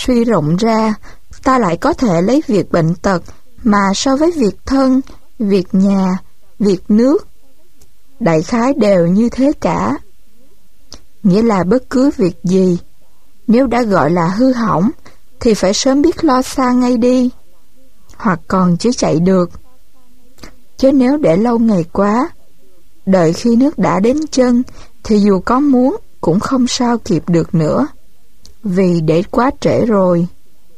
suy rộng ra, ta lại có thể lấy việc bệnh tật mà so với việc thân, việc nhà, việc nước, đại khái đều như thế cả. Nghĩa là bất cứ việc gì, nếu đã gọi là hư hỏng, thì phải sớm biết lo xa ngay đi, hoặc còn chưa chạy được. Chứ nếu để lâu ngày quá, đợi khi nước đã đến chân, thì dù có muốn cũng không sao kịp được nữa, vì để quá trễ rồi.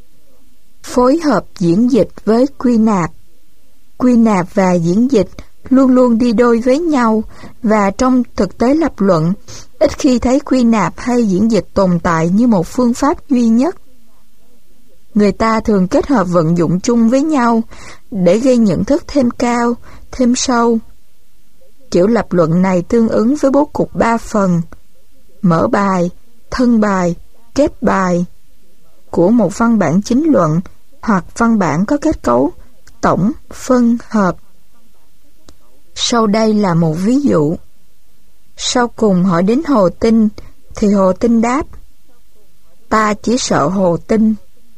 Phối hợp diễn dịch với quy nạp. Quy nạp và diễn dịch luôn luôn đi đôi với nhau, và trong thực tế lập luận, ít khi thấy quy nạp hay diễn dịch tồn tại như một phương pháp duy nhất. Người ta thường kết hợp vận dụng chung với nhau để gây nhận thức thêm cao, thêm sâu. Kiểu lập luận này tương ứng với bố cục 3 phần: mở bài, thân bài, kết bài của một văn bản chính luận hoặc văn bản có kết cấu tổng, phân, hợp. Sau đây là một ví dụ. Sau cùng hỏi đến Hồ Tinh, thì Hồ Tinh đáp: ta chỉ sợ Hồ Tinh.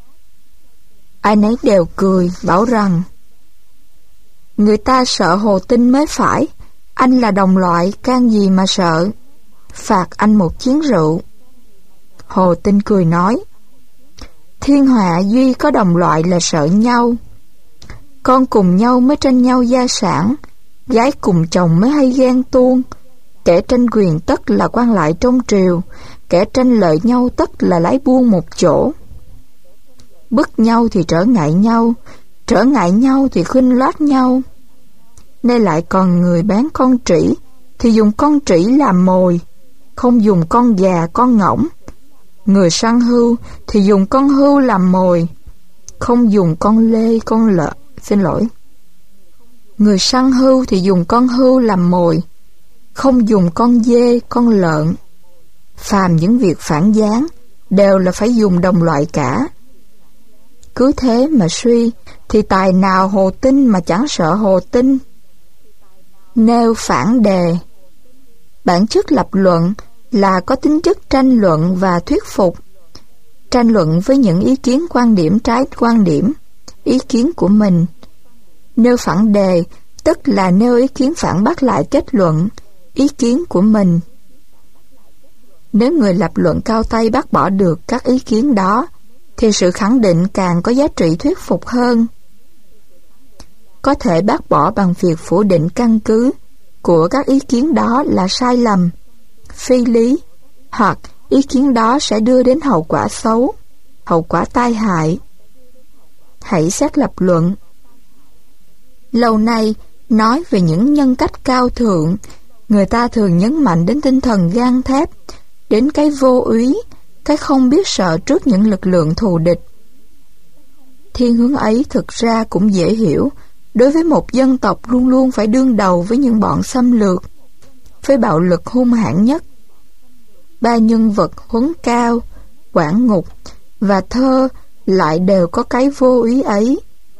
Ai nấy đều cười, bảo rằng: người ta sợ Hồ Tinh mới phải, anh là đồng loại, can gì mà sợ, phạt anh một chén rượu. Hồ Tinh cười nói: thiên hạ duy có đồng loại là sợ nhau. Con cùng nhau mới tranh nhau gia sản, gái cùng chồng mới hay ghen tuông. Kẻ tranh quyền tất là quan lại trong triều, kẻ tranh lợi nhau tất là lái buôn một chỗ. Bức nhau thì trở ngại nhau thì khinh loát nhau. Nay lại còn người bán con trĩ thì dùng con trĩ làm mồi, không dùng con gà con ngỗng. Người săn hươu thì dùng con hươu làm mồi, không dùng con lê con lợn. Người săn hươu thì dùng con hươu làm mồi, không dùng con dê con lợn. Phàm những việc phản gián đều là phải dùng đồng loại cả. Cứ thế mà suy, thì tài nào Hồ Tinh mà chẳng sợ Hồ Tinh. Nêu phản đề. Bản chất lập luận là có tính chất tranh luận và thuyết phục. Tranh luận với những ý kiến quan điểm trái quan điểm, ý kiến của mình. Nêu phản đề tức là nêu ý kiến phản bác lại kết luận, ý kiến của mình. Nếu người lập luận cao tay bác bỏ được các ý kiến đó, thì sự khẳng định càng có giá trị thuyết phục hơn. Có thể bác bỏ bằng việc phủ định căn cứ của các ý kiến đó là sai lầm, phi lý, hoặc ý kiến đó sẽ đưa đến hậu quả xấu, hậu quả tai hại. Hãy xét lập luận. Lâu nay, nói về những nhân cách cao thượng, người ta thường nhấn mạnh đến tinh thần gang thép, đến cái vô úy, cái không biết sợ trước những lực lượng thù địch. Thiên hướng ấy thực ra cũng dễ hiểu đối với một dân tộc luôn luôn phải đương đầu với những bọn xâm lược, với bạo lực hung hãn nhất. Ba nhân vật Huấn Cao, Quản Ngục và Thơ lại đều có cái vô úy ấy.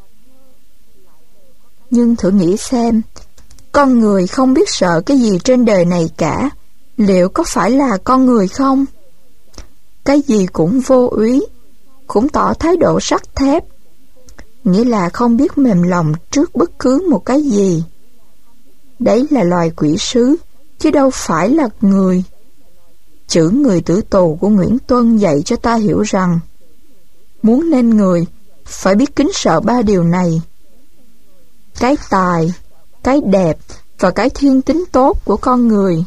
Nhưng thử nghĩ xem, con người không biết sợ cái gì trên đời này cả, liệu có phải là con người không? Cái gì cũng vô úy, cũng tỏ thái độ sắt thép, nghĩa là không biết mềm lòng trước bất cứ một cái gì. Đấy là loài quỷ sứ, chứ đâu phải là người. Chữ người tử tù của Nguyễn Tuân dạy cho ta hiểu rằng, muốn nên người, phải biết kính sợ 3 điều này: cái tài, cái đẹp và cái thiên tính tốt của con người.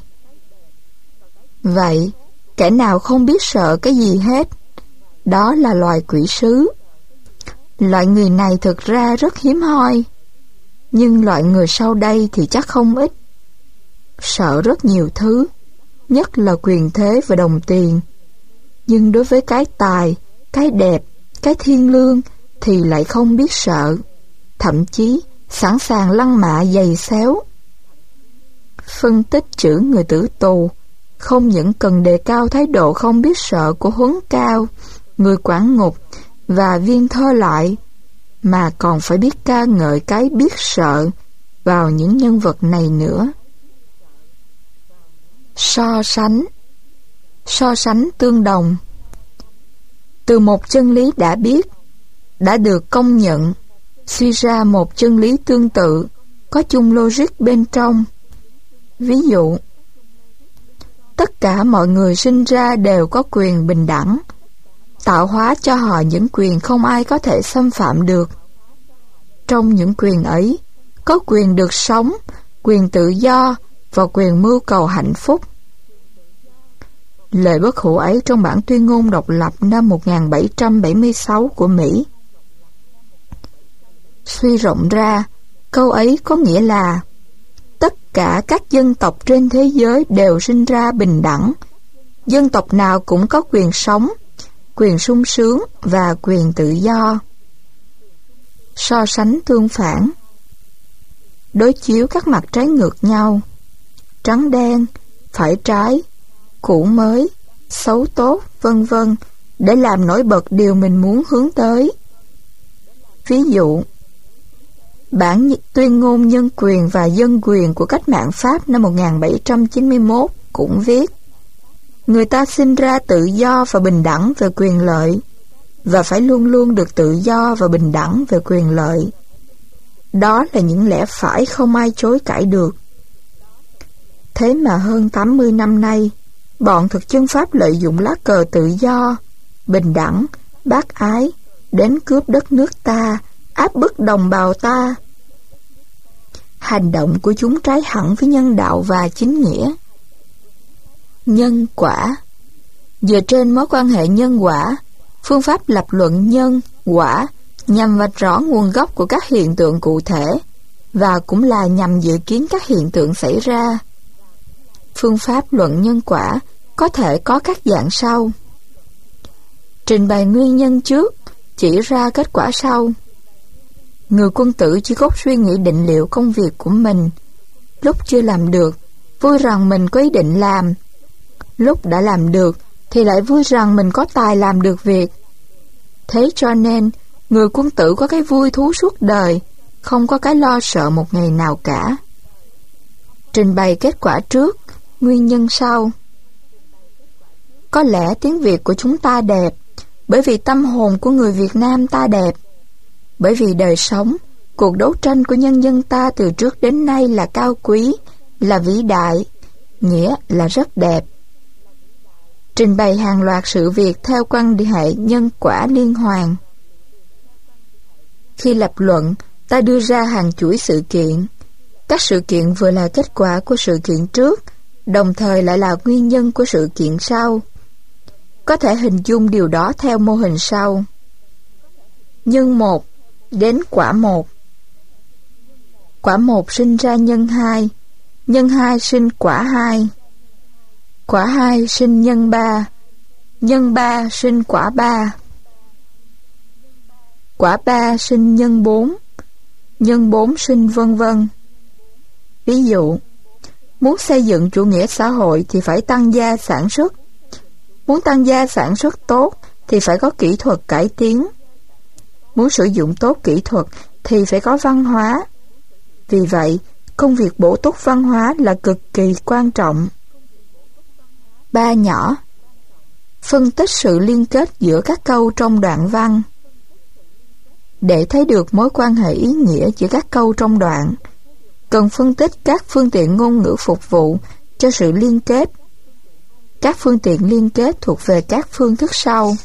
Vậy, kẻ nào không biết sợ cái gì hết, đó là loài quỷ sứ. Loại người này thực ra rất hiếm hoi, nhưng loại người sau đây thì chắc không ít. Sợ rất nhiều thứ, nhất là quyền thế và đồng tiền. Nhưng đối với cái tài, cái đẹp, cái thiên lương thì lại không biết sợ, thậm chí sẵn sàng lăng mạ giày xéo. Phân tích chữ người tử tù không những cần đề cao thái độ không biết sợ của Huấn Cao, người Quản Ngục và Viên Thơ lại, mà còn phải biết ca ngợi cái biết sợ vào những nhân vật này nữa. So sánh tương đồng. Từ một chân lý đã biết, đã được công nhận, suy ra một chân lý tương tự, có chung logic bên trong. Ví dụ, tất cả mọi người sinh ra đều có quyền bình đẳng, tạo hóa cho họ những quyền không ai có thể xâm phạm được. Trong những quyền ấy, có quyền được sống, quyền tự do và quyền mưu cầu hạnh phúc. Lời bất hủ ấy trong bản tuyên ngôn độc lập năm 1776 của Mỹ. Suy rộng ra, câu ấy có nghĩa là tất cả các dân tộc trên thế giới đều sinh ra bình đẳng. Dân tộc nào cũng có quyền sống, quyền sung sướng và quyền tự do. So sánh tương phản, đối chiếu các mặt trái ngược nhau, trắng đen, phải trái, cũ mới, xấu tốt, vân vân, để làm nổi bật điều mình muốn hướng tới. Ví dụ, bản tuyên ngôn nhân quyền và dân quyền của cách mạng Pháp năm 1791 cũng viết: người ta sinh ra tự do và bình đẳng về quyền lợi, và phải luôn luôn được tự do và bình đẳng về quyền lợi. Đó là những lẽ phải không ai chối cãi được. Thế mà hơn 80 năm nay, bọn thực dân Pháp lợi dụng lá cờ tự do, bình đẳng, bác ái đến cướp đất nước ta, áp bức đồng bào ta. Hành động của chúng trái hẳn với nhân đạo và chính nghĩa. Nhân quả. Dựa trên mối quan hệ nhân quả, phương pháp lập luận nhân, quả nhằm vạch rõ nguồn gốc của các hiện tượng cụ thể và cũng là nhằm dự kiến các hiện tượng xảy ra. Phương pháp luận nhân quả có thể có các dạng sau: trình bày nguyên nhân trước, chỉ ra kết quả sau. Người quân tử chỉ cốt suy nghĩ định liệu công việc của mình. Lúc chưa làm được, vui rằng mình có ý định làm. Lúc đã làm được, thì lại vui rằng mình có tài làm được việc. Thế cho nên, người quân tử có cái vui thú suốt đời, không có cái lo sợ một ngày nào cả. Trình bày kết quả trước, nguyên nhân sau. Có lẽ tiếng Việt của chúng ta đẹp, bởi vì tâm hồn của người Việt Nam ta đẹp. Bởi vì đời sống, cuộc đấu tranh của nhân dân ta từ trước đến nay là cao quý, là vĩ đại, nghĩa là rất đẹp. Trình bày hàng loạt sự việc theo quan hệ nhân quả liên hoàn. Khi lập luận, ta đưa ra hàng chuỗi sự kiện. Các sự kiện vừa là kết quả của sự kiện trước, đồng thời lại là nguyên nhân của sự kiện sau. Có thể hình dung điều đó theo mô hình sau: nhân 1 đến quả 1. Quả 1 sinh ra nhân 2, nhân 2 sinh quả 2. Quả 2 sinh nhân 3, nhân 3 sinh quả 3. Quả 3 sinh nhân 4, nhân 4 sinh vân vân. Ví dụ, muốn xây dựng chủ nghĩa xã hội thì phải tăng gia sản xuất. Muốn tăng gia sản xuất tốt thì phải có kỹ thuật cải tiến. Muốn sử dụng tốt kỹ thuật thì phải có văn hóa. Vì vậy, công việc bổ túc văn hóa là cực kỳ quan trọng. 3 nhỏ. Phân tích sự liên kết giữa các câu trong đoạn văn. Để thấy được mối quan hệ ý nghĩa giữa các câu trong đoạn, cần phân tích các phương tiện ngôn ngữ phục vụ cho sự liên kết. Các phương tiện liên kết thuộc về các phương thức sau.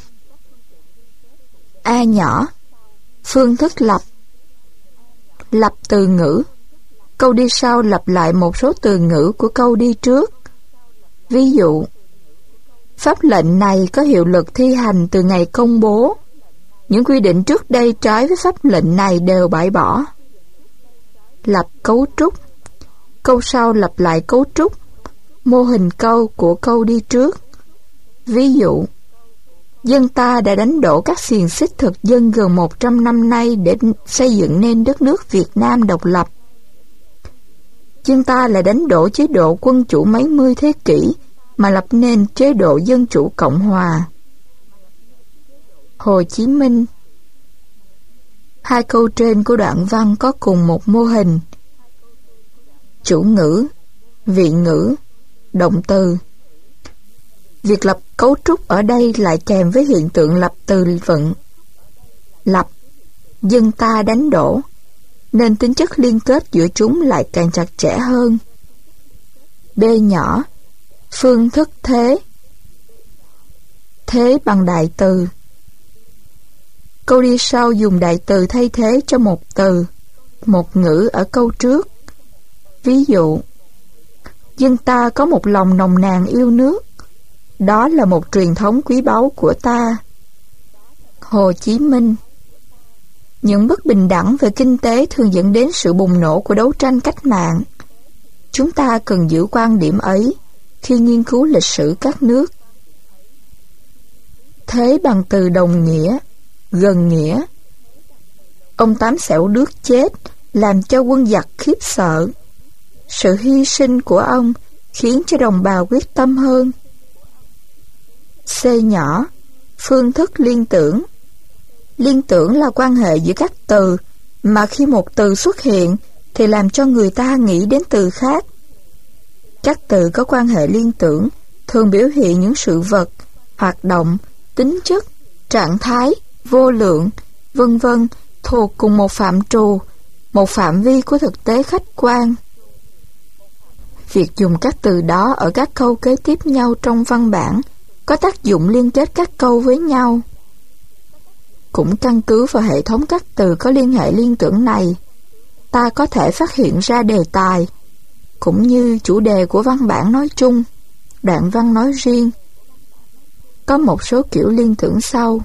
A nhỏ. Phương thức lập. Lập từ ngữ. Câu đi sau lặp lại một số từ ngữ của câu đi trước. Ví dụ, pháp lệnh này có hiệu lực thi hành từ ngày công bố. Những quy định trước đây trái với pháp lệnh này đều bãi bỏ. Lập cấu trúc. Câu sau lặp lại cấu trúc, mô hình câu của câu đi trước. Ví dụ, dân ta đã đánh đổ các xiềng xích thực dân gần 100 năm nay để xây dựng nên đất nước Việt Nam độc lập. Dân ta lại đánh đổ chế độ quân chủ mấy mươi thế kỷ mà lập nên chế độ dân chủ cộng hòa. Hồ Chí Minh. Hai câu trên của đoạn văn có cùng một mô hình: chủ ngữ, vị ngữ, động từ. Việc lập cấu trúc ở đây lại kèm với hiện tượng lập từ vựng. Lập, dân ta đánh đổ, nên tính chất liên kết giữa chúng lại càng chặt chẽ hơn. B nhỏ, phương thức thế. Thế bằng đại từ. Câu đi sau dùng đại từ thay thế cho một từ, một ngữ ở câu trước. Ví dụ, dân ta có một lòng nồng nàn yêu nước. Đó là một truyền thống quý báu của ta. Hồ Chí Minh. Những bất bình đẳng về kinh tế thường dẫn đến sự bùng nổ của đấu tranh cách mạng. Chúng ta cần giữ quan điểm ấy khi nghiên cứu lịch sử các nước. Thế bằng từ đồng nghĩa, gần nghĩa. Ông Tám Xẻo Đước chết làm cho quân giặc khiếp sợ. Sự hy sinh của ông khiến cho đồng bào quyết tâm hơn. C nhỏ, phương thức liên tưởng. Liên tưởng là quan hệ giữa các từ, mà khi một từ xuất hiện thì làm cho người ta nghĩ đến từ khác. Các từ có quan hệ liên tưởng thường biểu hiện những sự vật, hoạt động, tính chất, trạng thái, vô lượng, vân vân thuộc cùng một phạm trù, một phạm vi của thực tế khách quan. Việc dùng các từ đó ở các câu kế tiếp nhau trong văn bản có tác dụng liên kết các câu với nhau. Cũng căn cứ vào hệ thống các từ có liên hệ liên tưởng này, ta có thể phát hiện ra đề tài, cũng như chủ đề của văn bản nói chung, đoạn văn nói riêng. Có một số kiểu liên tưởng sau.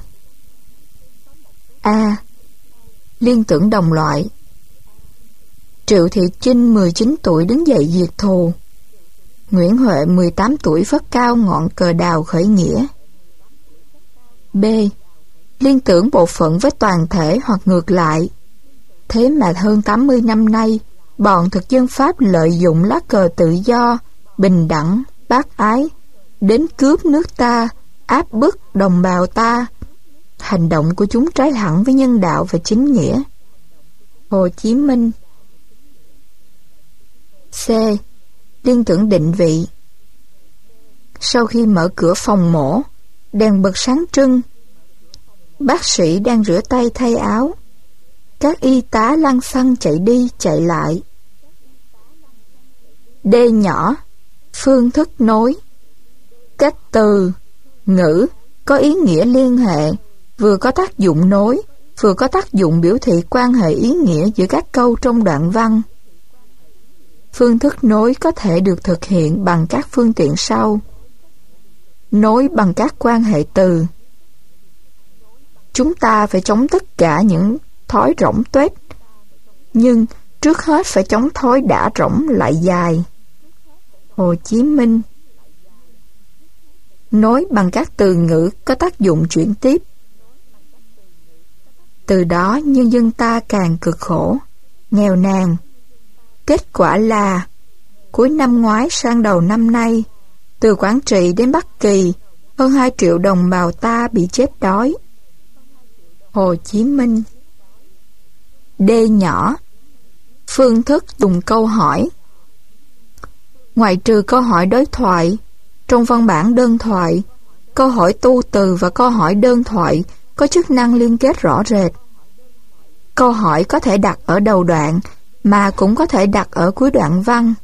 A. Liên tưởng đồng loại. Triệu Thị Chinh 19 tuổi đứng dậy diệt thù. Nguyễn Huệ 18 tuổi phất cao ngọn cờ đào khởi nghĩa. B. Liên tưởng bộ phận với toàn thể hoặc ngược lại. Thế mà hơn 80 năm nay, bọn thực dân Pháp lợi dụng lá cờ tự do, bình đẳng, bác ái, đến cướp nước ta, áp bức đồng bào ta. Hành động của chúng trái hẳn với nhân đạo và chính nghĩa. Hồ Chí Minh. C. Liên tưởng định vị. Sau khi mở cửa phòng mổ, đèn bật sáng trưng. Bác sĩ đang rửa tay thay áo. Các y tá lăng xăng chạy đi chạy lại. D nhỏ, phương thức nối. Các từ, ngữ có ý nghĩa liên hệ, vừa có tác dụng nối, vừa có tác dụng biểu thị quan hệ ý nghĩa giữa các câu trong đoạn văn. Phương thức nối có thể được thực hiện bằng các phương tiện sau. Nối bằng các quan hệ từ. Chúng ta phải chống tất cả những thói rỗng tuếch, nhưng trước hết phải chống thói đã rỗng lại dài. Hồ Chí Minh. Nối bằng các từ ngữ có tác dụng chuyển tiếp. Từ đó nhân dân ta càng cực khổ, nghèo nàn. Kết quả là cuối năm ngoái sang đầu năm nay, từ Quảng Trị đến Bắc Kỳ, hơn 2 triệu đồng bào ta bị chết đói. Hồ Chí Minh. D nhỏ, phương thức dùng câu hỏi. Ngoại trừ câu hỏi đối thoại, trong văn bản đơn thoại, câu hỏi tu từ và câu hỏi đơn thoại có chức năng liên kết rõ rệt. Câu hỏi có thể đặt ở đầu đoạn, mà cũng có thể đặt ở cuối đoạn văn.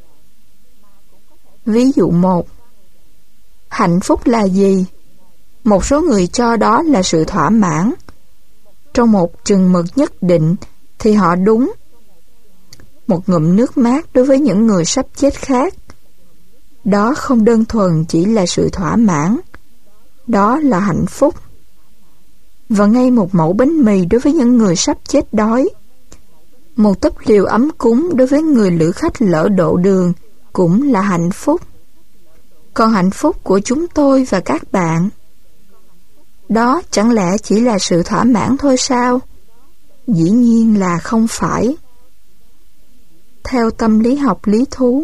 Ví dụ 1. Hạnh phúc là gì? Một số người cho đó là sự thỏa mãn. Trong một chừng mực nhất định thì họ đúng. Một ngụm nước mát đối với những người sắp chết khác. Đó không đơn thuần chỉ là sự thỏa mãn. Đó là hạnh phúc. Và ngay một mẩu bánh mì đối với những người sắp chết đói. Một túp liều ấm cúng đối với người lữ khách lỡ độ đường cũng là hạnh phúc. Còn hạnh phúc của chúng tôi và các bạn, đó chẳng lẽ chỉ là sự thỏa mãn thôi sao? Dĩ nhiên là không phải. Theo tâm lý học lý thú.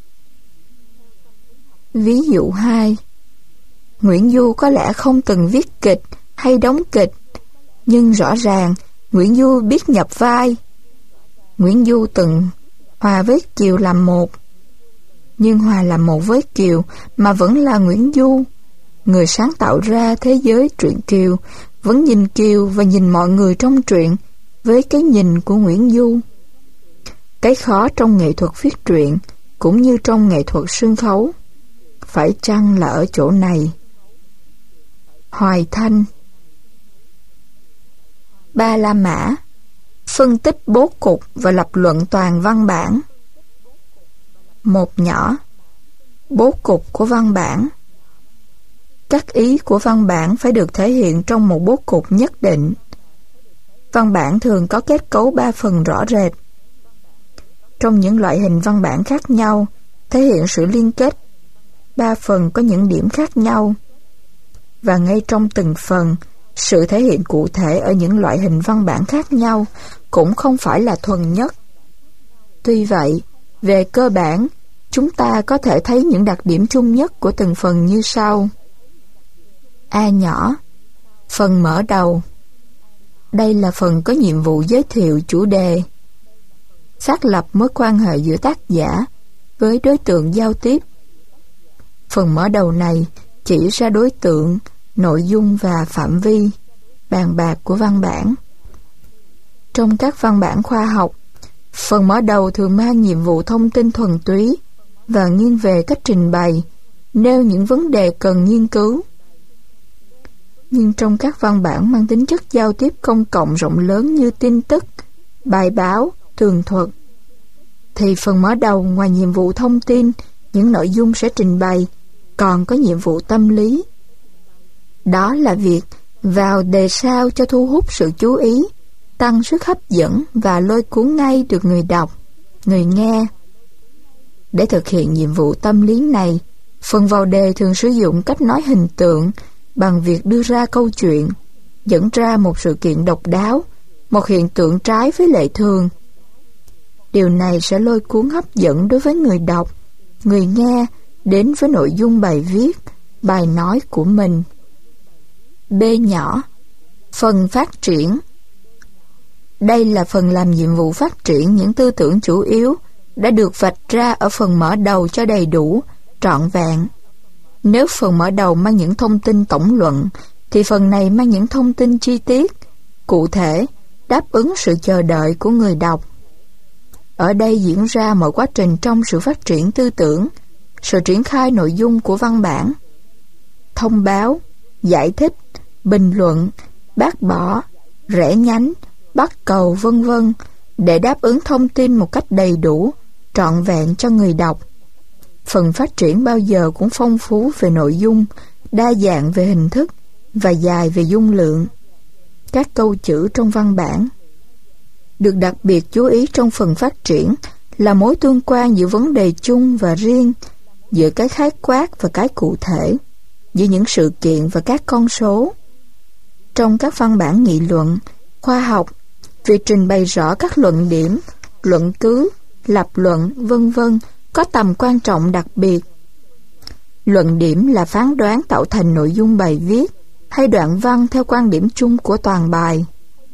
Ví dụ 2. Nguyễn Du có lẽ không từng viết kịch hay đóng kịch, nhưng rõ ràng Nguyễn Du biết nhập vai. Nguyễn Du từng hòa với Kiều làm một, nhưng hòa làm một với Kiều mà vẫn là Nguyễn Du. người sáng tạo ra thế giới truyện Kiều vẫn nhìn Kiều và nhìn mọi người trong truyện với cái nhìn của Nguyễn Du. Cái khó trong nghệ thuật viết truyện cũng như trong nghệ thuật sân khấu phải chăng là ở chỗ này? Hoài Thanh. Ba La Mã. Phân tích bố cục và lập luận toàn văn bản. Một nhỏ. Bố cục của văn bản. Các ý của văn bản phải được thể hiện trong một bố cục nhất định. Văn bản thường có kết cấu 3 phần rõ rệt. Trong những loại hình văn bản khác nhau, thể hiện sự liên kết 3 phần có những điểm khác nhau. Và ngay trong từng phần, sự thể hiện cụ thể ở những loại hình văn bản khác nhau cũng không phải là thuần nhất. Tuy vậy, về cơ bản, chúng ta có thể thấy những đặc điểm chung nhất của từng phần như sau. A nhỏ. Phần mở đầu. Đây là phần có nhiệm vụ giới thiệu chủ đề, xác lập mối quan hệ giữa tác giả với đối tượng giao tiếp. Phần mở đầu này chỉ ra đối tượng, nội dung và phạm vi bàn bạc của văn bản. Trong các văn bản khoa học, phần mở đầu thường mang nhiệm vụ thông tin thuần túy và nghiêng về cách trình bày, nêu những vấn đề cần nghiên cứu. Nhưng trong các văn bản mang tính chất giao tiếp công cộng rộng lớn như tin tức, bài báo, tường thuật, thì phần mở đầu ngoài nhiệm vụ thông tin, những nội dung sẽ trình bày, còn có nhiệm vụ tâm lý. Đó là việc vào đề sao cho thu hút sự chú ý, tăng sức hấp dẫn và lôi cuốn ngay được người đọc, người nghe. Để thực hiện nhiệm vụ tâm lý này, phần vào đề thường sử dụng cách nói hình tượng bằng việc đưa ra câu chuyện, dẫn ra một sự kiện độc đáo, một hiện tượng trái với lệ thường. Điều này sẽ lôi cuốn hấp dẫn đối với người đọc, người nghe đến với nội dung bài viết, bài nói của mình. B nhỏ. Phần phát triển. Đây là phần làm nhiệm vụ phát triển những tư tưởng chủ yếu đã được vạch ra ở phần mở đầu cho đầy đủ, trọn vẹn. Nếu phần mở đầu mang những thông tin tổng luận, thì phần này mang những thông tin chi tiết, cụ thể, đáp ứng sự chờ đợi của người đọc. Ở đây diễn ra mọi quá trình trong sự phát triển tư tưởng, sự triển khai nội dung của văn bản. Thông báo, giải thích, bình luận, bác bỏ, rẽ nhánh, bắt cầu vân vân để đáp ứng thông tin một cách đầy đủ, trọn vẹn cho người đọc. Phần phát triển bao giờ cũng phong phú về nội dung, đa dạng về hình thức và dài về dung lượng. Các câu chữ trong văn bản được đặc biệt chú ý trong phần phát triển là mối tương quan giữa vấn đề chung và riêng, giữa cái khái quát và cái cụ thể, giữa những sự kiện và các con số. Trong các văn bản nghị luận, khoa học, việc trình bày rõ các luận điểm, luận cứ, lập luận, vân vân có tầm quan trọng đặc biệt. Luận điểm là phán đoán tạo thành nội dung bài viết hay đoạn văn theo quan điểm chung của toàn bài.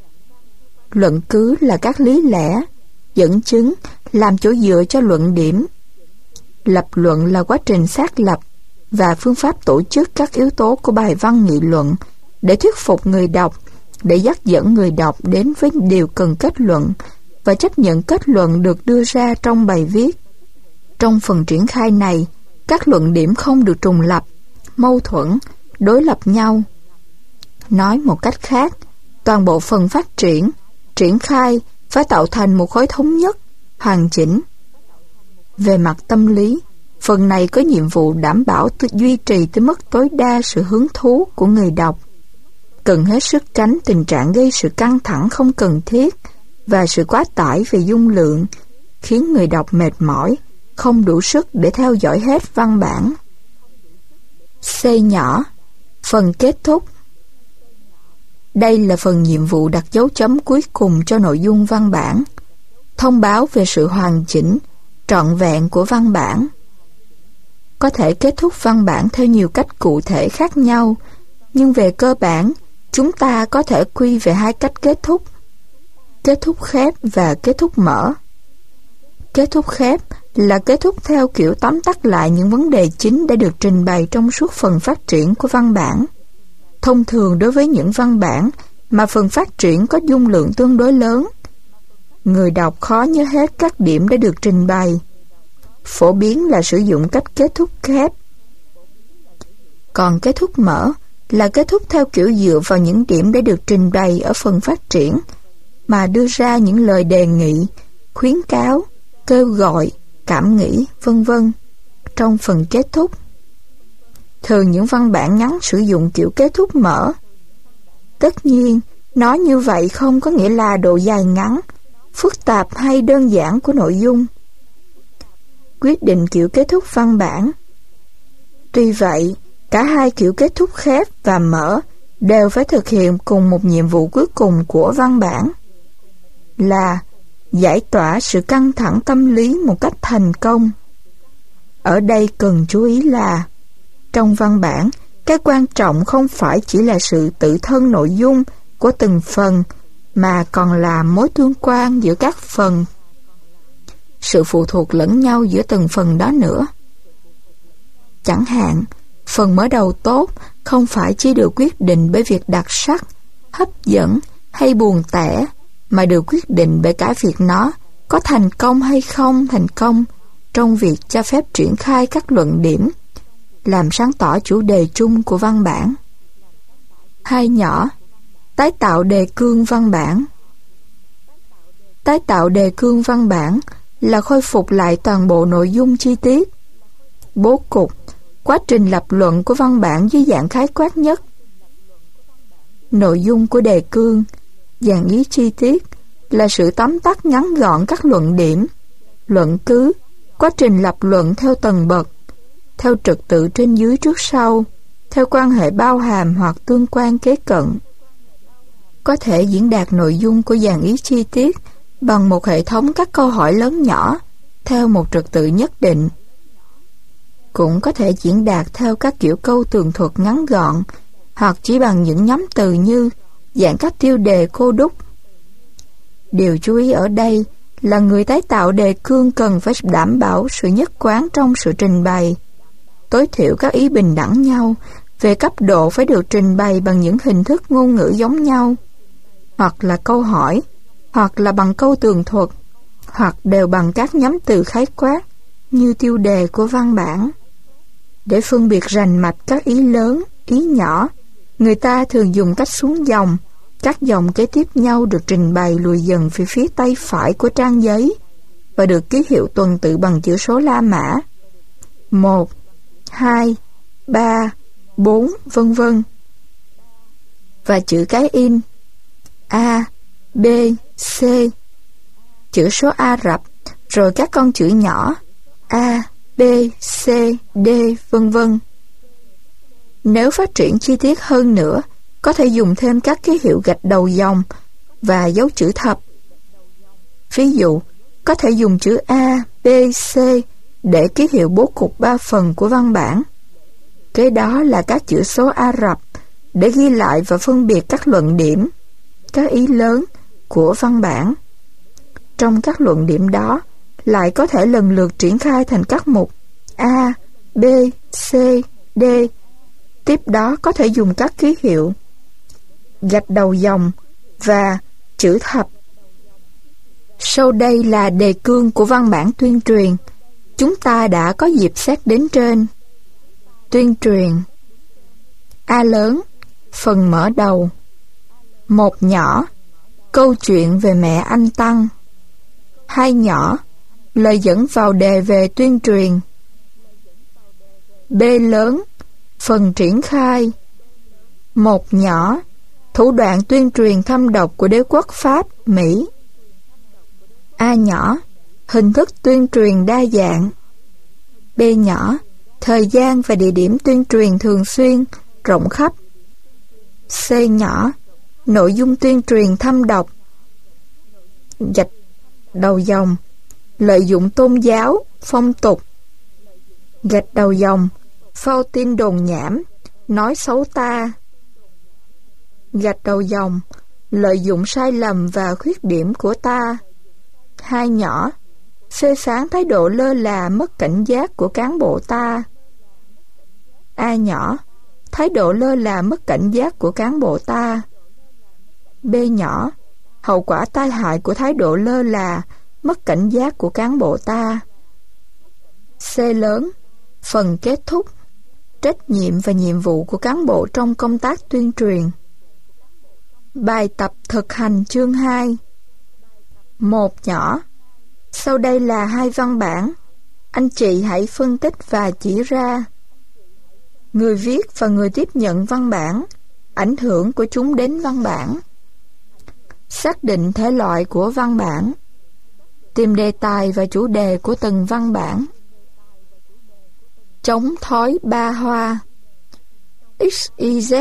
Luận cứ là các lý lẽ, dẫn chứng, làm chỗ dựa cho luận điểm. Lập luận là quá trình xác lập và phương pháp tổ chức các yếu tố của bài văn nghị luận để thuyết phục người đọc, để dắt dẫn người đọc đến với điều cần kết luận và chấp nhận kết luận được đưa ra trong bài viết. Trong phần triển khai này, các luận điểm không được trùng lặp, mâu thuẫn, đối lập nhau. Nói một cách khác, toàn bộ phần phát triển, triển khai phải tạo thành một khối thống nhất, hoàn chỉnh. Về mặt tâm lý, phần này có nhiệm vụ đảm bảo duy trì tới mức tối đa sự hứng thú của người đọc, cần hết sức tránh tình trạng gây sự căng thẳng không cần thiết và sự quá tải về dung lượng, khiến người đọc mệt mỏi, không đủ sức để theo dõi hết văn bản. C nhỏ. Phần kết thúc. Đây là phần nhiệm vụ đặt dấu chấm cuối cùng cho nội dung văn bản, thông báo về sự hoàn chỉnh, trọn vẹn của văn bản. Có thể kết thúc văn bản theo nhiều cách cụ thể khác nhau, nhưng về cơ bản, chúng ta có thể quy về hai cách kết thúc: kết thúc khép và kết thúc mở. Kết thúc khép là kết thúc theo kiểu tóm tắt lại những vấn đề chính đã được trình bày trong suốt phần phát triển của văn bản. Thông thường đối với những văn bản mà phần phát triển có dung lượng tương đối lớn, người đọc khó nhớ hết các điểm đã được trình bày. Phổ biến là sử dụng cách kết thúc khép. Còn kết thúc mở là kết thúc theo kiểu dựa vào những điểm đã được trình bày ở phần phát triển mà đưa ra những lời đề nghị, khuyến cáo, kêu gọi, cảm nghĩ, vân vân trong phần kết thúc. Thường những văn bản ngắn sử dụng kiểu kết thúc mở. Tất nhiên, nói như vậy không có nghĩa là độ dài ngắn, phức tạp hay đơn giản của nội dung. Quyết định kiểu kết thúc văn bản. Tuy vậy, cả hai kiểu kết thúc khép và mở đều phải thực hiện cùng một nhiệm vụ cuối cùng của văn bản, là giải tỏa sự căng thẳng tâm lý một cách thành công. Ở đây cần chú ý là trong văn bản, cái quan trọng không phải chỉ là sự tự thân nội dung của từng phần, mà còn là mối tương quan giữa các phần, sự phụ thuộc lẫn nhau giữa từng phần đó nữa. Chẳng hạn, phần mở đầu tốt không phải chỉ được quyết định bởi việc đặc sắc, hấp dẫn hay buồn tẻ, mà được quyết định bởi cả việc nó có thành công hay không thành công trong việc cho phép triển khai các luận điểm, làm sáng tỏ chủ đề chung của văn bản. Hai nhỏ, tái tạo đề cương văn bản. Tái tạo đề cương văn bản là khôi phục lại toàn bộ nội dung chi tiết, bố cục, quá trình lập luận của văn bản dưới dạng khái quát nhất. Nội dung của đề cương, dàn ý chi tiết là sự tóm tắt ngắn gọn các luận điểm, luận cứ, quá trình lập luận theo tầng bậc, theo trật tự trên dưới trước sau, theo quan hệ bao hàm hoặc tương quan kế cận. Có thể diễn đạt nội dung của dàn ý chi tiết bằng một hệ thống các câu hỏi lớn nhỏ theo một trật tự nhất định. Cũng có thể diễn đạt theo các kiểu câu tường thuật ngắn gọn hoặc chỉ bằng những nhóm từ như dạng các tiêu đề cô đúc. Điều chú ý ở đây là người tái tạo đề cương cần phải đảm bảo sự nhất quán trong sự trình bày. Tối thiểu các ý bình đẳng nhau về cấp độ phải được trình bày bằng những hình thức ngôn ngữ giống nhau, hoặc là câu hỏi, hoặc là bằng câu tường thuật, hoặc đều bằng các nhóm từ khái quát như tiêu đề của văn bản. Để phân biệt rành mạch các ý lớn, ý nhỏ, người ta thường dùng cách xuống dòng. Các dòng kế tiếp nhau được trình bày lùi dần về phía tay phải của trang giấy và được ký hiệu tuần tự bằng chữ số La Mã 1, 2, 3, 4, vân vân, và chữ cái in A, B, C, chữ số Ả Rập, rồi các con chữ nhỏ A, B, C, D, vân vân. Nếu phát triển chi tiết hơn nữa, có thể dùng thêm các ký hiệu gạch đầu dòng và dấu chữ thập. Ví dụ, có thể dùng chữ A, B, C để ký hiệu bố cục 3 phần của văn bản. Kế đó là các chữ số Ả Rập để ghi lại và phân biệt các luận điểm, các ý lớn của văn bản. Trong các luận điểm đó, lại có thể lần lượt triển khai thành các mục A, B, C, D. Tiếp đó có thể dùng các ký hiệu gạch đầu dòng và chữ thập. Sau đây là đề cương của văn bản tuyên truyền. Chúng ta đã có dịp xét đến trên. Tuyên truyền. A lớn, phần mở đầu. Một nhỏ, câu chuyện về mẹ anh Tăng. Hai nhỏ, lời dẫn vào đề về tuyên truyền. B lớn, phần triển khai. Một nhỏ, thủ đoạn tuyên truyền thâm độc của đế quốc Pháp, Mỹ. A nhỏ, hình thức tuyên truyền đa dạng. B nhỏ, thời gian và địa điểm tuyên truyền thường xuyên, rộng khắp. C nhỏ, nội dung tuyên truyền thâm độc. Gạch đầu dòng, lợi dụng tôn giáo, phong tục. Gạch đầu dòng, phao tin đồn nhảm, nói xấu ta. Gạch đầu dòng, lợi dụng sai lầm và khuyết điểm của ta. Hai nhỏ, phê phán thái độ lơ là mất cảnh giác của cán bộ ta. A nhỏ, thái độ lơ là mất cảnh giác của cán bộ ta. B nhỏ, hậu quả tai hại của thái độ lơ là mất cảnh giác của cán bộ ta. C lớn, phần kết thúc, trách nhiệm và nhiệm vụ của cán bộ trong công tác tuyên truyền. Bài tập thực hành chương 2. 1 nhỏ, sau đây là 2 văn bản. Anh chị hãy phân tích và chỉ ra. Người viết và người tiếp nhận văn bản, ảnh hưởng của chúng đến văn bản. Xác định thể loại của văn bản. Tìm đề tài và chủ đề của từng văn bản. Chống thói ba hoa. XYZ.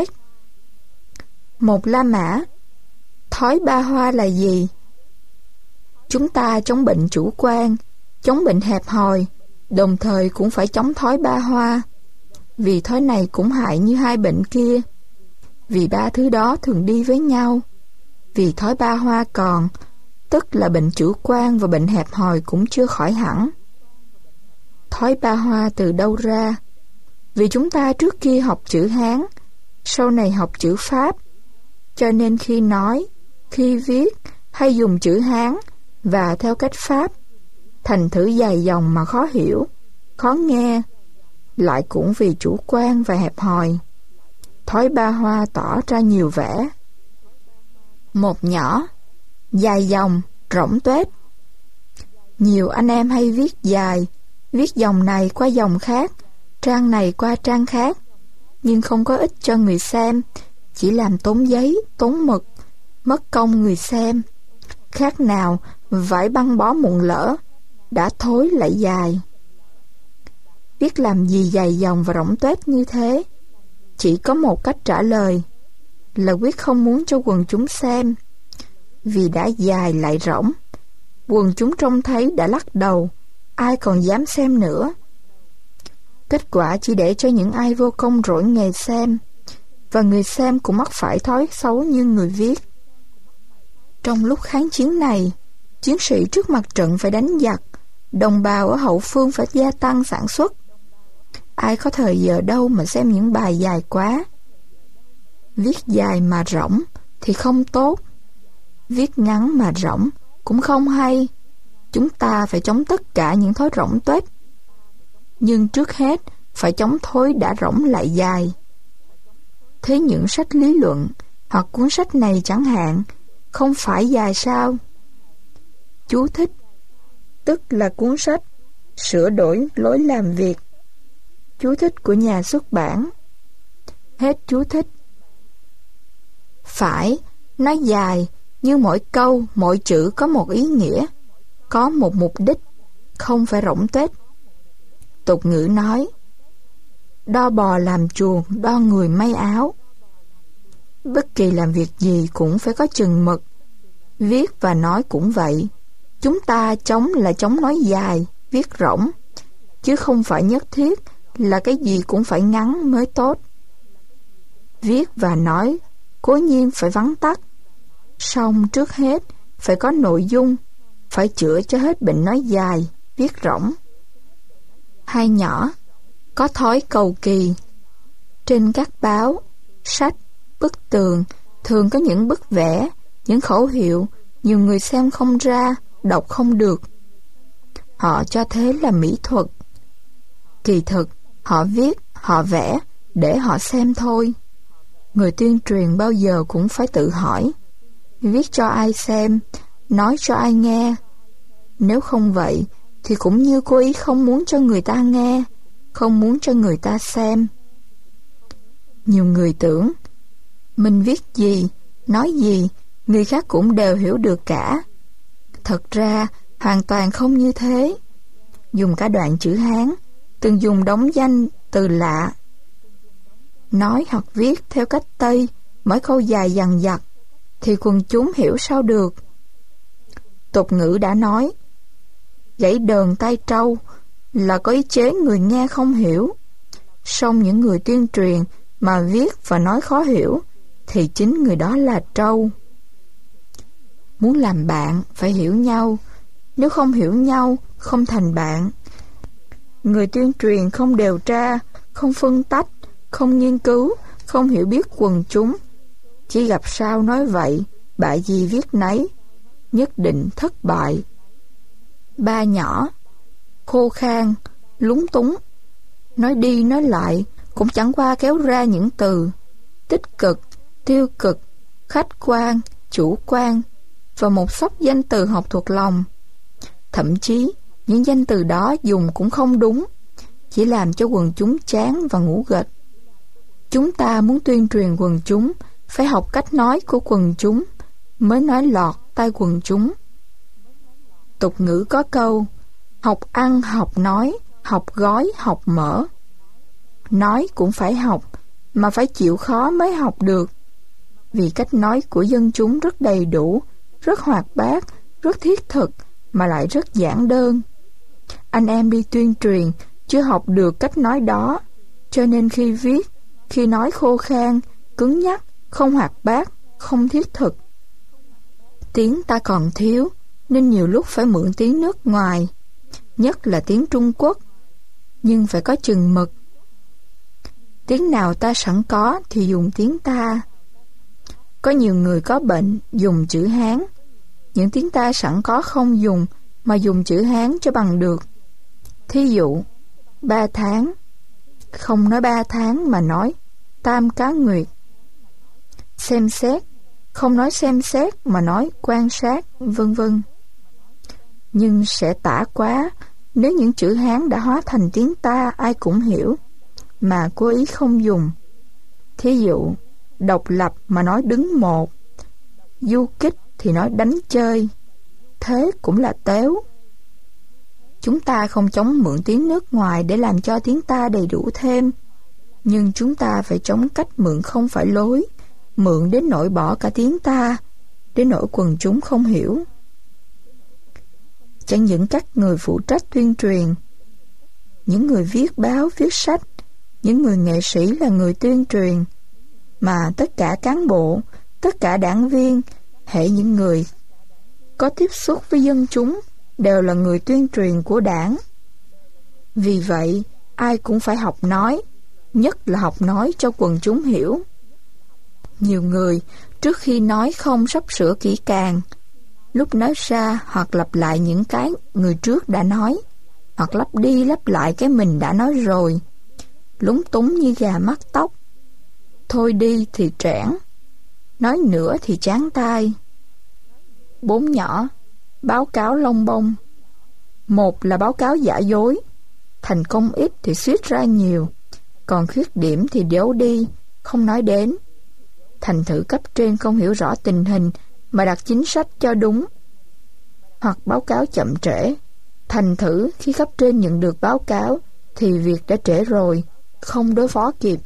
Một La Mã. Thói ba hoa là gì? Chúng ta chống bệnh chủ quan, chống bệnh hẹp hòi, đồng thời cũng phải chống thói ba hoa. Vì thói này cũng hại như 2 bệnh kia. Vì 3 thứ đó thường đi với nhau. Vì thói ba hoa còn, tức là bệnh chủ quan và bệnh hẹp hòi cũng chưa khỏi hẳn. Thói ba hoa từ đâu ra? Vì chúng ta trước kia học chữ Hán, sau này học chữ Pháp, cho nên khi nói, khi viết hay dùng chữ Hán và theo cách Pháp, thành thử dài dòng mà khó hiểu, khó nghe, lại cũng vì chủ quan và hẹp hòi. Thói ba hoa tỏ ra nhiều vẻ. Một nhỏ, dài dòng, rỗng tuếch. Nhiều anh em hay viết dài, viết dòng này qua dòng khác, trang này qua trang khác, nhưng không có ích cho người xem, chỉ làm tốn giấy, tốn mực, mất công người xem. Khác nào vải băng bó mụn lỡ, đã thối lại dài. Viết làm gì dài dòng và rỗng tuếch như thế? Chỉ có một cách trả lời, là quyết không muốn cho quần chúng xem. Vì đã dài lại rỗng, quần chúng trông thấy đã lắc đầu, ai còn dám xem nữa. Kết quả chỉ để cho những ai vô công rỗi nghề xem, và người xem cũng mắc phải thói xấu như người viết. Trong lúc kháng chiến này, chiến sĩ trước mặt trận phải đánh giặc, đồng bào ở hậu phương phải gia tăng sản xuất. Ai có thời giờ đâu mà xem những bài dài quá. Viết dài mà rỗng thì không tốt, viết ngắn mà rỗng cũng không hay. Chúng ta phải chống tất cả những thói rỗng tuếch, nhưng trước hết phải chống thói đã rỗng lại dài. Thế những sách lý luận hoặc cuốn sách này chẳng hạn không phải dài sao? Chú thích, tức là cuốn sách sửa đổi lối làm việc. Chú thích của nhà xuất bản. Hết chú thích. Phải, nó dài, nhưng mỗi câu, mỗi chữ có một ý nghĩa, có một mục đích, không phải rỗng tuếch. Tục ngữ nói, đo bò làm chuồng, đo người may áo. Bất kỳ làm việc gì cũng phải có chừng mực. Viết và nói cũng vậy. Chúng ta chống là chống nói dài, viết rỗng, chứ không phải nhất thiết là cái gì cũng phải ngắn mới tốt. Viết và nói cố nhiên phải vắn tắt, song trước hết phải có nội dung, phải chữa cho hết bệnh nói dài, viết rỗng. Hai nhỏ, có thói cầu kỳ. Trên các báo, sách, bức tường thường có những bức vẽ, những khẩu hiệu nhiều người xem không ra, đọc không được. Họ cho thế là mỹ thuật. Kỳ thực, họ viết, họ vẽ để họ xem thôi. Người tuyên truyền bao giờ cũng phải tự hỏi, viết cho ai xem, nói cho ai nghe. Nếu không vậy thì cũng như cố ý không muốn cho người ta nghe, không muốn cho người ta xem. Nhiều người tưởng mình viết gì, nói gì, người khác cũng đều hiểu được cả. Thật ra hoàn toàn không như thế. Dùng cả đoạn chữ Hán, từng dùng đóng danh từ lạ. Nói hoặc viết theo cách Tây, mỗi câu dài dằng dặc, thì quần chúng hiểu sao được. Tục ngữ đã nói, gãy đờn tay trâu là có ý chế người nghe không hiểu. Song những người tuyên truyền mà viết và nói khó hiểu, thì chính người đó là trâu. Muốn làm bạn phải hiểu nhau. Nếu không hiểu nhau không thành bạn. Người tuyên truyền không điều tra, không phân tách, không nghiên cứu, không hiểu biết quần chúng. Chỉ gặp sao nói vậy, bại gì viết nấy, nhất định thất bại. Ba nhỏ, khô khan, lúng túng, nói đi nói lại cũng chẳng qua kéo ra những từ tích cực, tiêu cực, khách quan, chủ quan và một xóc danh từ học thuộc lòng. Thậm chí những danh từ đó dùng cũng không đúng, chỉ làm cho quần chúng chán và ngủ gật. Chúng ta muốn tuyên truyền quần chúng, phải học cách nói của quần chúng, mới nói lọt tai quần chúng. Tục ngữ có câu, học ăn, học nói, học gói, học mở. Nói cũng phải học, mà phải chịu khó mới học được. Vì cách nói của dân chúng rất đầy đủ, rất hoạt bát, rất thiết thực, mà lại rất giản đơn. Anh em đi tuyên truyền, chưa học được cách nói đó, cho nên khi viết, khi nói khô khan, cứng nhắc, không hoạt bát, không thiết thực. Tiếng ta còn thiếu, nên nhiều lúc phải mượn tiếng nước ngoài, nhất là tiếng Trung Quốc, nhưng phải có chừng mực. Tiếng nào ta sẵn có thì dùng tiếng ta. Có nhiều người có bệnh dùng chữ Hán, những tiếng ta sẵn có không dùng, mà dùng chữ Hán cho bằng được. Thí dụ, 3 tháng, không nói 3 tháng mà nói tam cá nguyệt. Xem xét, không nói xem xét mà nói quan sát, vân vân. Nhưng sẽ tả quá nếu những chữ Hán đã hóa thành tiếng ta ai cũng hiểu, mà cố ý không dùng. Thí dụ, độc lập mà nói đứng một, du kích thì nói đánh chơi, thế cũng là tếu. Chúng ta không chống mượn tiếng nước ngoài để làm cho tiếng ta đầy đủ thêm, nhưng chúng ta phải chống cách mượn không phải lối, mượn đến nỗi bỏ cả tiếng ta, đến nỗi quần chúng không hiểu. Chẳng những các người phụ trách tuyên truyền, những người viết báo, viết sách, những người nghệ sĩ là người tuyên truyền, mà tất cả cán bộ, tất cả đảng viên, hễ những người có tiếp xúc với dân chúng đều là người tuyên truyền của đảng. Vì vậy, ai cũng phải học nói, nhất là học nói cho quần chúng hiểu. Nhiều người, trước khi nói không sắp sửa kỹ càng, lúc nói ra hoặc lặp lại những cái người trước đã nói, hoặc lặp đi lặp lại cái mình đã nói rồi, lúng túng như gà mắc tóc. Thôi đi thì trẽn, nói nữa thì chán tai. 4 nhỏ, báo cáo lông bông. Một là báo cáo giả dối, thành công ít thì suýt ra nhiều, còn khuyết điểm thì giấu đi, không nói đến. Thành thử cấp trên không hiểu rõ tình hình mà đặt chính sách cho đúng. Hoặc báo cáo chậm trễ, thành thử khi cấp trên nhận được báo cáo thì việc đã trễ rồi, không đối phó kịp.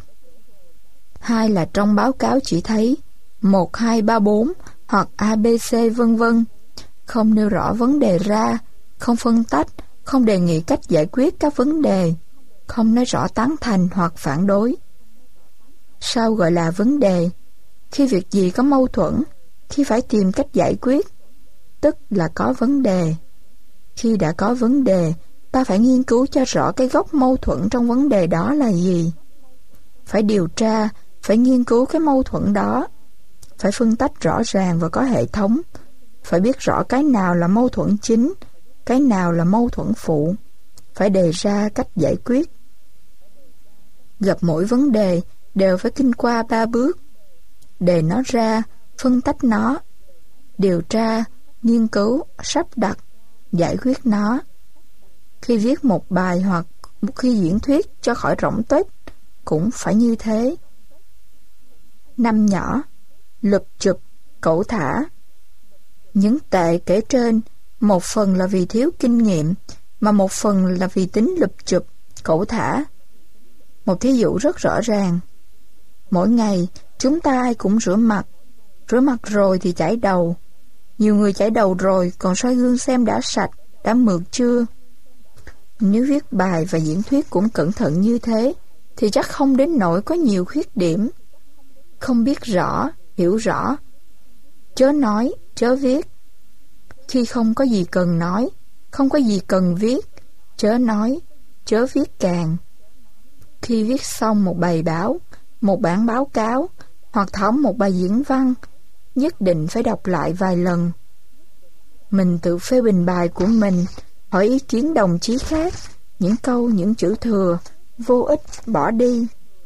2 là trong báo cáo chỉ thấy 1, 2, 3, 4 hoặc ABC vân vân, không nêu rõ vấn đề ra, không phân tách, không đề nghị cách giải quyết các vấn đề, không nói rõ tán thành hoặc phản đối. Sao gọi là vấn đề? Khi việc gì có mâu thuẫn, khi phải tìm cách giải quyết, tức là có vấn đề. Khi đã có vấn đề, ta phải nghiên cứu cho rõ cái gốc mâu thuẫn trong vấn đề đó là gì. Phải điều tra, phải nghiên cứu cái mâu thuẫn đó, phải phân tách rõ ràng và có hệ thống, phải biết rõ cái nào là mâu thuẫn chính, cái nào là mâu thuẫn phụ, phải đề ra cách giải quyết. Gặp mỗi vấn đề đều phải kinh qua 3 bước: đề nó ra, phân tách nó, điều tra, nghiên cứu, sắp đặt, giải quyết nó. Khi viết một bài hoặc khi diễn thuyết cho khỏi rỗng tuếch cũng phải như thế. 5 nhỏ, lụp chụp, cẩu thả. Những tệ kể trên, một phần là vì thiếu kinh nghiệm, mà một phần là vì tính lụp chụp, cẩu thả. Một thí dụ rất rõ ràng. Mỗi ngày, chúng ta ai cũng rửa mặt rồi thì chải đầu. Nhiều người chải đầu rồi còn soi gương xem đã sạch, đã mượt chưa. Nếu viết bài và diễn thuyết cũng cẩn thận như thế, thì chắc không đến nỗi có nhiều khuyết điểm. Không biết rõ, hiểu rõ, chớ nói, chớ viết. Khi không có gì cần nói, không có gì cần viết, chớ nói, chớ viết càng. Khi viết xong một bài báo, một bản báo cáo, hoặc thẩm một bài diễn văn, nhất định phải đọc lại vài lần. Mình tự phê bình bài của mình, hỏi ý kiến đồng chí khác, những câu, những chữ thừa, vô ích bỏ đi.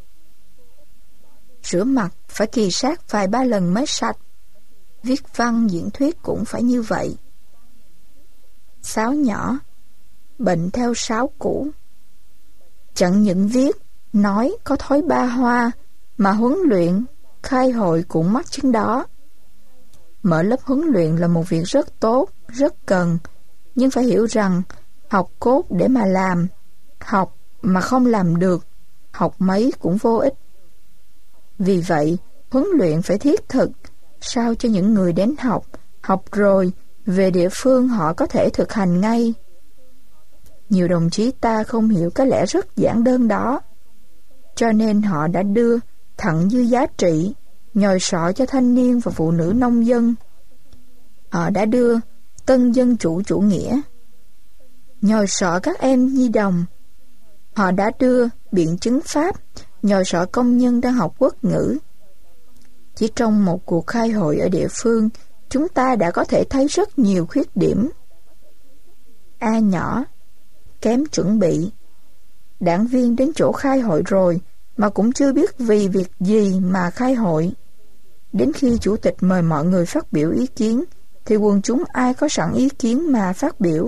Rửa mặt phải kỳ sát vài ba lần mới sạch. Viết văn, diễn thuyết cũng phải như vậy. Sáo nhỏ, bệnh theo sáo cũ. Chẳng những viết, nói có thói ba hoa, mà huấn luyện, khai hội cũng mắc chứng đó. Mở lớp huấn luyện là một việc rất tốt, rất cần, nhưng phải hiểu rằng học cốt để mà làm, học mà không làm được, học mấy cũng vô ích. Vì vậy, huấn luyện phải thiết thực, sao cho những người đến học rồi, về địa phương họ có thể thực hành ngay. Nhiều đồng chí ta không hiểu cái lẽ rất giản đơn đó, cho nên họ đã đưa thặng dư giá trị, nhồi sọ cho thanh niên và phụ nữ nông dân. Họ đã đưa tân dân chủ chủ nghĩa, nhồi sọ các em nhi đồng. Họ đã đưa biện chứng pháp, nhồi sọ công nhân đang học quốc ngữ. Chỉ trong một cuộc khai hội ở địa phương, chúng ta đã có thể thấy rất nhiều khuyết điểm. A nhỏ, kém chuẩn bị. Đảng viên đến chỗ khai hội rồi mà cũng chưa biết vì việc gì mà khai hội. Đến khi chủ tịch mời mọi người phát biểu ý kiến, thì quần chúng ai có sẵn ý kiến mà phát biểu.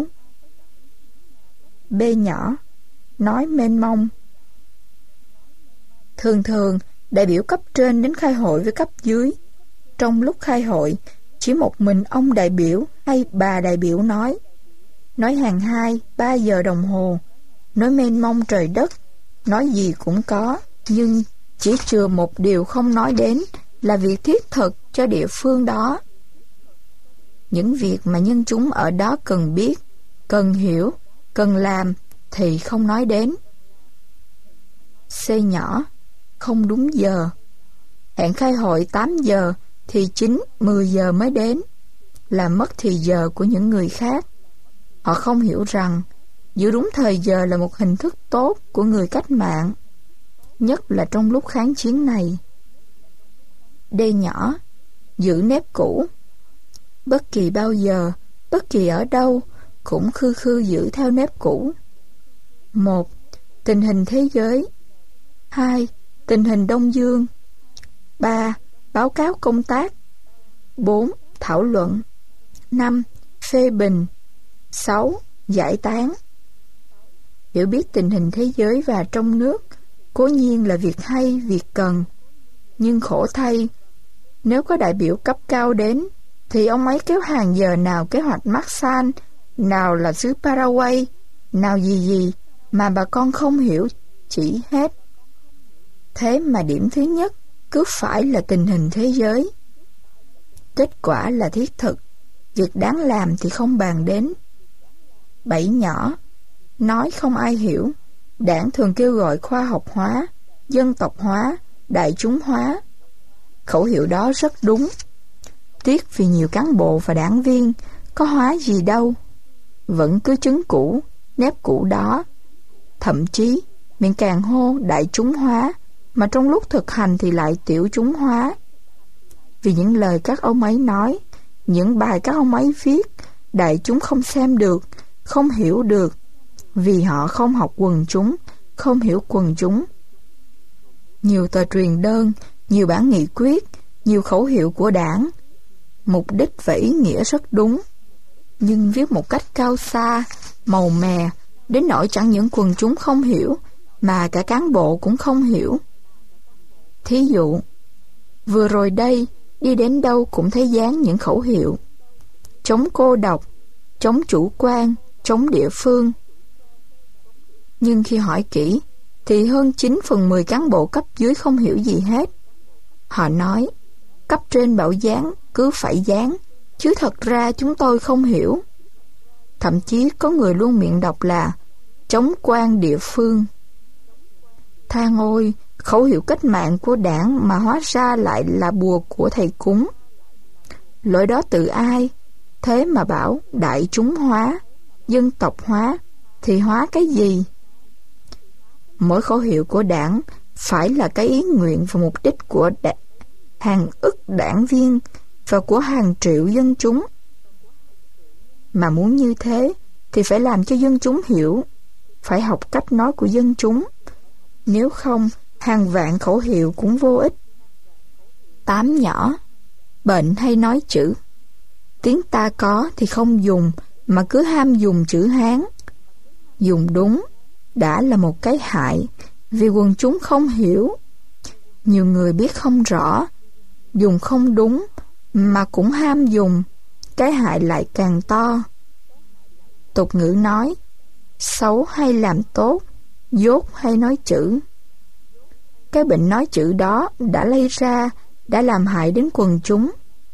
B nhỏ, nói mênh mông. Thường thường, đại biểu cấp trên đến khai hội với cấp dưới. Trong lúc khai hội, chỉ một mình ông đại biểu hay bà đại biểu nói hàng 2-3 giờ đồng hồ, nói mênh mông trời đất, nói gì cũng có, nhưng chỉ chừa một điều không nói đến là việc thiết thực cho địa phương đó. Những việc mà nhân chúng ở đó cần biết, cần hiểu, cần làm thì không nói đến. C nhỏ, không đúng giờ. Hẹn khai hội 8 giờ thì 9-10 giờ mới đến, làm mất thì giờ của những người khác. Họ không hiểu rằng giữ đúng thời giờ là một hình thức tốt của người cách mạng, nhất là trong lúc kháng chiến này. D nhỏ, giữ nếp cũ. Bất kỳ bao giờ, bất kỳ ở đâu, cũng khư khư giữ theo nếp cũ. 1. Tình hình thế giới. 2. Tình hình Đông Dương. 3. Báo cáo công tác. 4. Thảo luận. 5. Phê bình. 6. Giải tán. Hiểu biết tình hình thế giới và trong nước cố nhiên là việc hay, việc cần. Nhưng khổ thay, nếu có đại biểu cấp cao đến, thì ông ấy kéo hàng giờ nào kế hoạch Marshall, nào là xứ Paraguay, nào gì mà bà con không hiểu chỉ hết. Thế mà điểm thứ nhất cứ phải là tình hình thế giới. Kết quả là thiết thực, việc đáng làm thì không bàn đến. 7 nhỏ, nói không ai hiểu. Đảng thường kêu gọi khoa học hóa, dân tộc hóa, đại chúng hóa. Khẩu hiệu đó rất đúng. Tiếc vì nhiều cán bộ và đảng viên có hóa gì đâu, vẫn cứ chứng cũ, nếp cũ đó. Thậm chí miệng càng hô đại chúng hóa, mà trong lúc thực hành thì lại tiểu chúng hóa. Vì những lời các ông ấy nói, những bài các ông ấy viết, đại chúng không xem được, không hiểu được, vì họ không học quần chúng, không hiểu quần chúng. Nhiều tờ truyền đơn, nhiều bản nghị quyết, nhiều khẩu hiệu của đảng, mục đích và ý nghĩa rất đúng, nhưng viết một cách cao xa, màu mè, đến nỗi chẳng những quần chúng không hiểu, mà cả cán bộ cũng không hiểu. Thí dụ, vừa rồi đây, đi đến đâu cũng thấy dán những khẩu hiệu: chống cô độc, chống chủ quan, chống địa phương. Nhưng khi hỏi kỹ, thì hơn 9/10 cán bộ cấp dưới không hiểu gì hết. Họ nói, cấp trên bảo dán, cứ phải dán, chứ thật ra chúng tôi không hiểu. Thậm chí có người luôn miệng đọc là chống quan địa phương. Than ôi, khẩu hiệu cách mạng của đảng mà hóa ra lại là bùa của thầy cúng. Lỗi đó từ ai? Thế mà bảo đại chúng hóa. dân tộc hóa, thì hóa cái gì? Mỗi khẩu hiệu của đảng phải là cái ý nguyện và mục đích của hàng ức đảng viên và của hàng triệu dân chúng. Mà muốn như thế thì phải làm cho dân chúng hiểu, phải học cách nói của dân chúng. Nếu không, hàng vạn khẩu hiệu cũng vô ích. 8 nhỏ, bệnh hay nói chữ. Tiếng ta có thì không dùng, mà cứ ham dùng chữ Hán. Dùng đúng đã là một cái hại, vì quần chúng không hiểu. Nhiều người biết không rõ, dùng không đúng, mà cũng ham dùng, cái hại lại càng to. Tục ngữ nói, xấu hay làm tốt, dốt hay nói chữ. Cái bệnh nói chữ đó đã lây ra, đã làm hại đến quần chúng.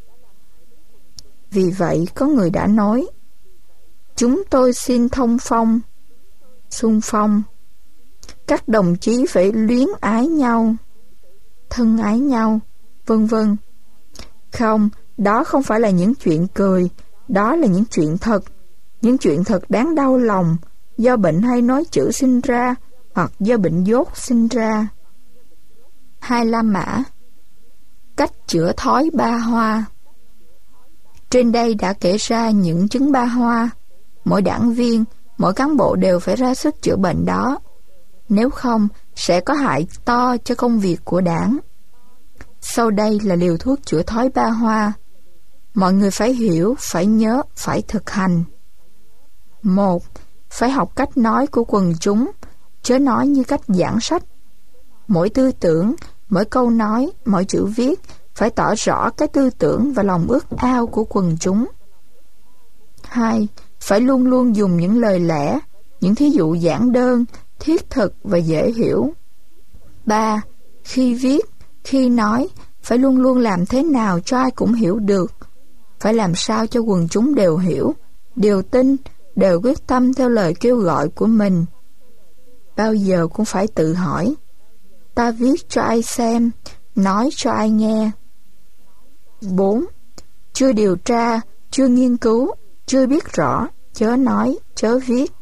Vì vậy có người đã nói, chúng tôi xin thông phong, xung phong. Các đồng chí phải luyến ái nhau, thân ái nhau, vân vân. Không, đó không phải là những chuyện cười, đó là những chuyện thật. Những chuyện thật đáng đau lòng, do bệnh hay nói chữ sinh ra, hoặc do bệnh dốt sinh ra. 2 La Mã. Cách chữa thói ba hoa. Trên đây đã kể ra những chứng ba hoa. Mỗi đảng viên, mỗi cán bộ đều phải ra sức chữa bệnh đó. Nếu không, sẽ có hại to cho công việc của đảng. Sau đây là liều thuốc chữa thói ba hoa. Mọi người phải hiểu, phải nhớ, phải thực hành. 1. Phải học cách nói của quần chúng, chớ nói như cách giảng sách. Mỗi tư tưởng, mỗi câu nói, mỗi chữ viết phải tỏ rõ cái tư tưởng và lòng ước ao của quần chúng. 2. Phải luôn luôn dùng những lời lẽ, những thí dụ giản đơn, thiết thực và dễ hiểu. 3. Khi viết, khi nói, phải luôn luôn làm thế nào cho ai cũng hiểu được. Phải làm sao cho quần chúng đều hiểu, đều tin, đều quyết tâm theo lời kêu gọi của mình. Bao giờ cũng phải tự hỏi, ta viết cho ai xem, nói cho ai nghe. 4. Chưa điều tra, chưa nghiên cứu, chưa biết rõ, chớ nói, chớ viết.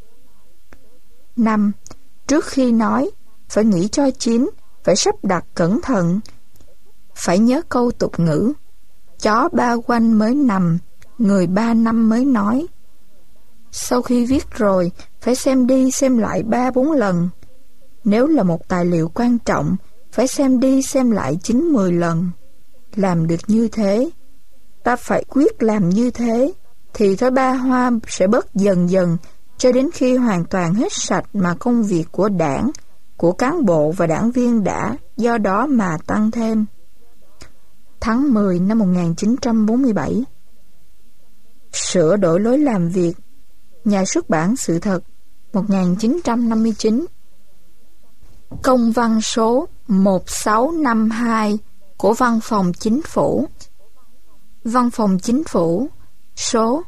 5. Trước khi nói, phải nghĩ cho chín, phải sắp đặt cẩn thận. Phải nhớ câu tục ngữ, chó 3 quanh mới nằm, người 3 năm mới nói. Sau khi viết rồi, phải xem đi xem lại 3-4 lần. Nếu là một tài liệu quan trọng, phải xem đi xem lại 9-10 lần. Làm được như thế, ta phải quyết làm như thế, thì thói ba hoa sẽ bớt dần dần, cho đến khi hoàn toàn hết sạch mà công việc của đảng, của cán bộ và đảng viên đã do đó mà tăng thêm. Tháng 10 năm 1947. Sửa đổi lối làm việc. Nhà xuất bản Sự Thật, 1959. Công văn số 1652 của Văn phòng Chính phủ. Văn phòng Chính phủ số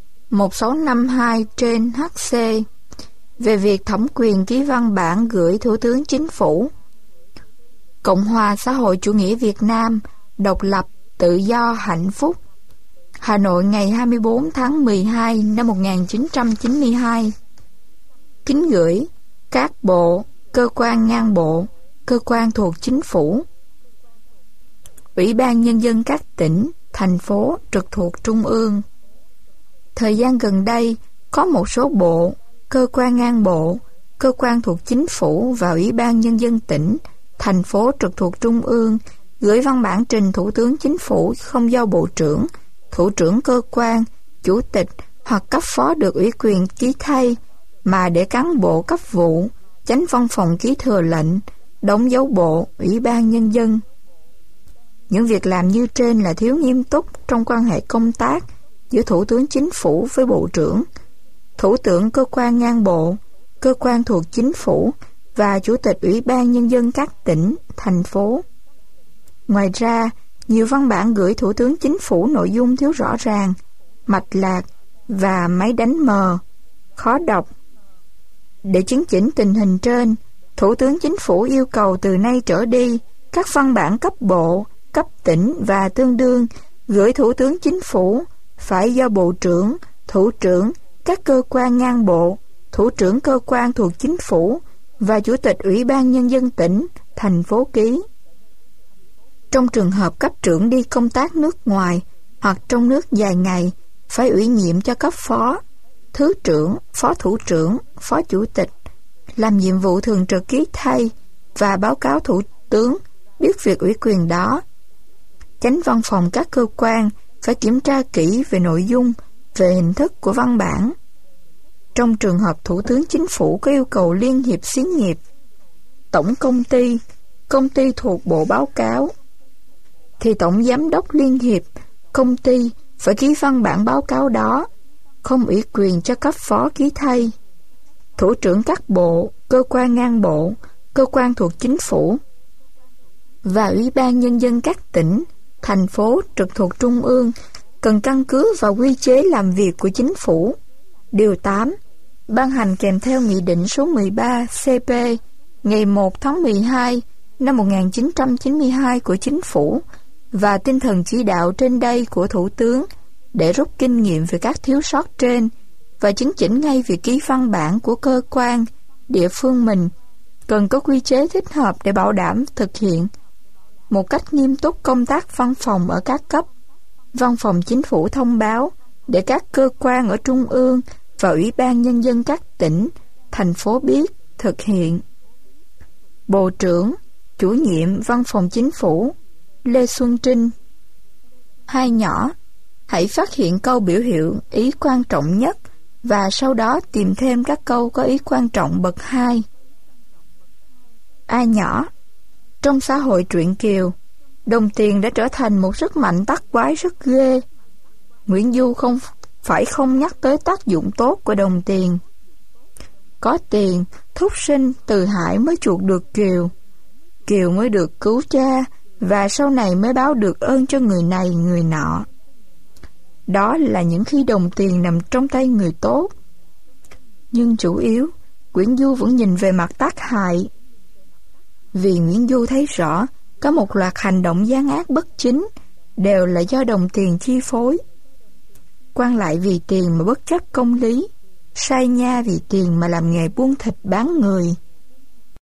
1652/HC về việc thẩm quyền ký văn bản gửi Thủ tướng Chính phủ. Cộng hòa xã hội chủ nghĩa Việt Nam, độc lập, tự do, hạnh phúc. Hà Nội ngày 24 tháng 12 năm 1992. Kính gửi các bộ, cơ quan ngang bộ, cơ quan thuộc chính phủ, Ủy ban Nhân dân các tỉnh, thành phố trực thuộc Trung ương. Thời gian gần đây, có một số bộ, cơ quan ngang bộ, cơ quan thuộc chính phủ và Ủy ban Nhân dân tỉnh, thành phố trực thuộc Trung ương gửi văn bản trình Thủ tướng Chính phủ không do Bộ trưởng, Thủ trưởng cơ quan, Chủ tịch hoặc cấp phó được ủy quyền ký thay, mà để cán bộ cấp vụ, Chánh văn phòng ký thừa lệnh, đóng dấu bộ, Ủy ban Nhân dân. Những việc làm như trên là thiếu nghiêm túc trong quan hệ công tác giữa Thủ tướng Chính phủ với Bộ trưởng, Thủ trưởng cơ quan ngang bộ, cơ quan thuộc chính phủ và Chủ tịch Ủy ban Nhân dân các tỉnh, thành phố. Ngoài ra, nhiều văn bản gửi Thủ tướng Chính phủ nội dung thiếu rõ ràng, mạch lạc và máy đánh mờ, khó đọc. Để chứng chỉnh tình hình trên, Thủ tướng Chính phủ yêu cầu từ nay trở đi, các văn bản cấp bộ, cấp tỉnh và tương đương gửi Thủ tướng Chính phủ phải do Bộ trưởng, Thủ trưởng các cơ quan ngang bộ, thủ trưởng cơ quan thuộc chính phủ và chủ tịch Ủy ban Nhân dân tỉnh, thành phố ký. Trong trường hợp cấp trưởng đi công tác nước ngoài hoặc trong nước dài ngày, phải ủy nhiệm cho cấp phó, thứ trưởng, phó thủ trưởng, phó chủ tịch, làm nhiệm vụ thường trực ký thay và báo cáo thủ tướng biết việc ủy quyền đó. Chánh văn phòng các cơ quan phải kiểm tra kỹ về nội dung, về hình thức của văn bản. Trong trường hợp Thủ tướng Chính phủ có yêu cầu Liên hiệp xí nghiệp, tổng công ty thuộc bộ báo cáo, thì tổng giám đốc Liên hiệp, công ty phải ký văn bản báo cáo đó, không ủy quyền cho cấp phó ký thay. Thủ trưởng các bộ, cơ quan ngang bộ, cơ quan thuộc chính phủ và Ủy ban Nhân dân các tỉnh, thành phố trực thuộc Trung ương cần căn cứ vào quy chế làm việc của chính phủ. Điều 8, ban hành kèm theo Nghị định số 13 CP ngày 1 tháng 12 năm 1992 của chính phủ và tinh thần chỉ đạo trên đây của Thủ tướng để rút kinh nghiệm về các thiếu sót trên và chứng chỉnh ngay việc ký văn bản của cơ quan, địa phương mình cần có quy chế thích hợp để bảo đảm thực hiện một cách nghiêm túc công tác văn phòng ở các cấp. Văn phòng chính phủ thông báo để các cơ quan ở Trung ương và Ủy ban Nhân dân các tỉnh, thành phố biết, thực hiện. Bộ trưởng, chủ nhiệm Văn phòng Chính phủ Lê Xuân Trinh. 2 nhỏ, hãy phát hiện câu biểu hiệu ý quan trọng nhất và sau đó tìm thêm các câu có ý quan trọng bậc 2. A nhỏ, trong xã hội truyện Kiều, đồng tiền đã trở thành một sức mạnh tắc quái rất ghê. Nguyễn Du không nhắc tới tác dụng tốt của đồng tiền. Có tiền, thúc sinh Từ Hải mới chuộc được Kiều, Kiều mới được cứu cha và sau này mới báo được ơn cho người này người nọ. Đó là những khi đồng tiền nằm trong tay người tốt. Nhưng chủ yếu, Nguyễn Du vẫn nhìn về mặt tác hại. Vì Nguyễn Du thấy rõ có một loạt hành động gian ác bất chính đều là do đồng tiền chi phối. Quan lại vì tiền mà bất chấp công lý, sai nha vì tiền mà làm nghề buôn thịt bán người,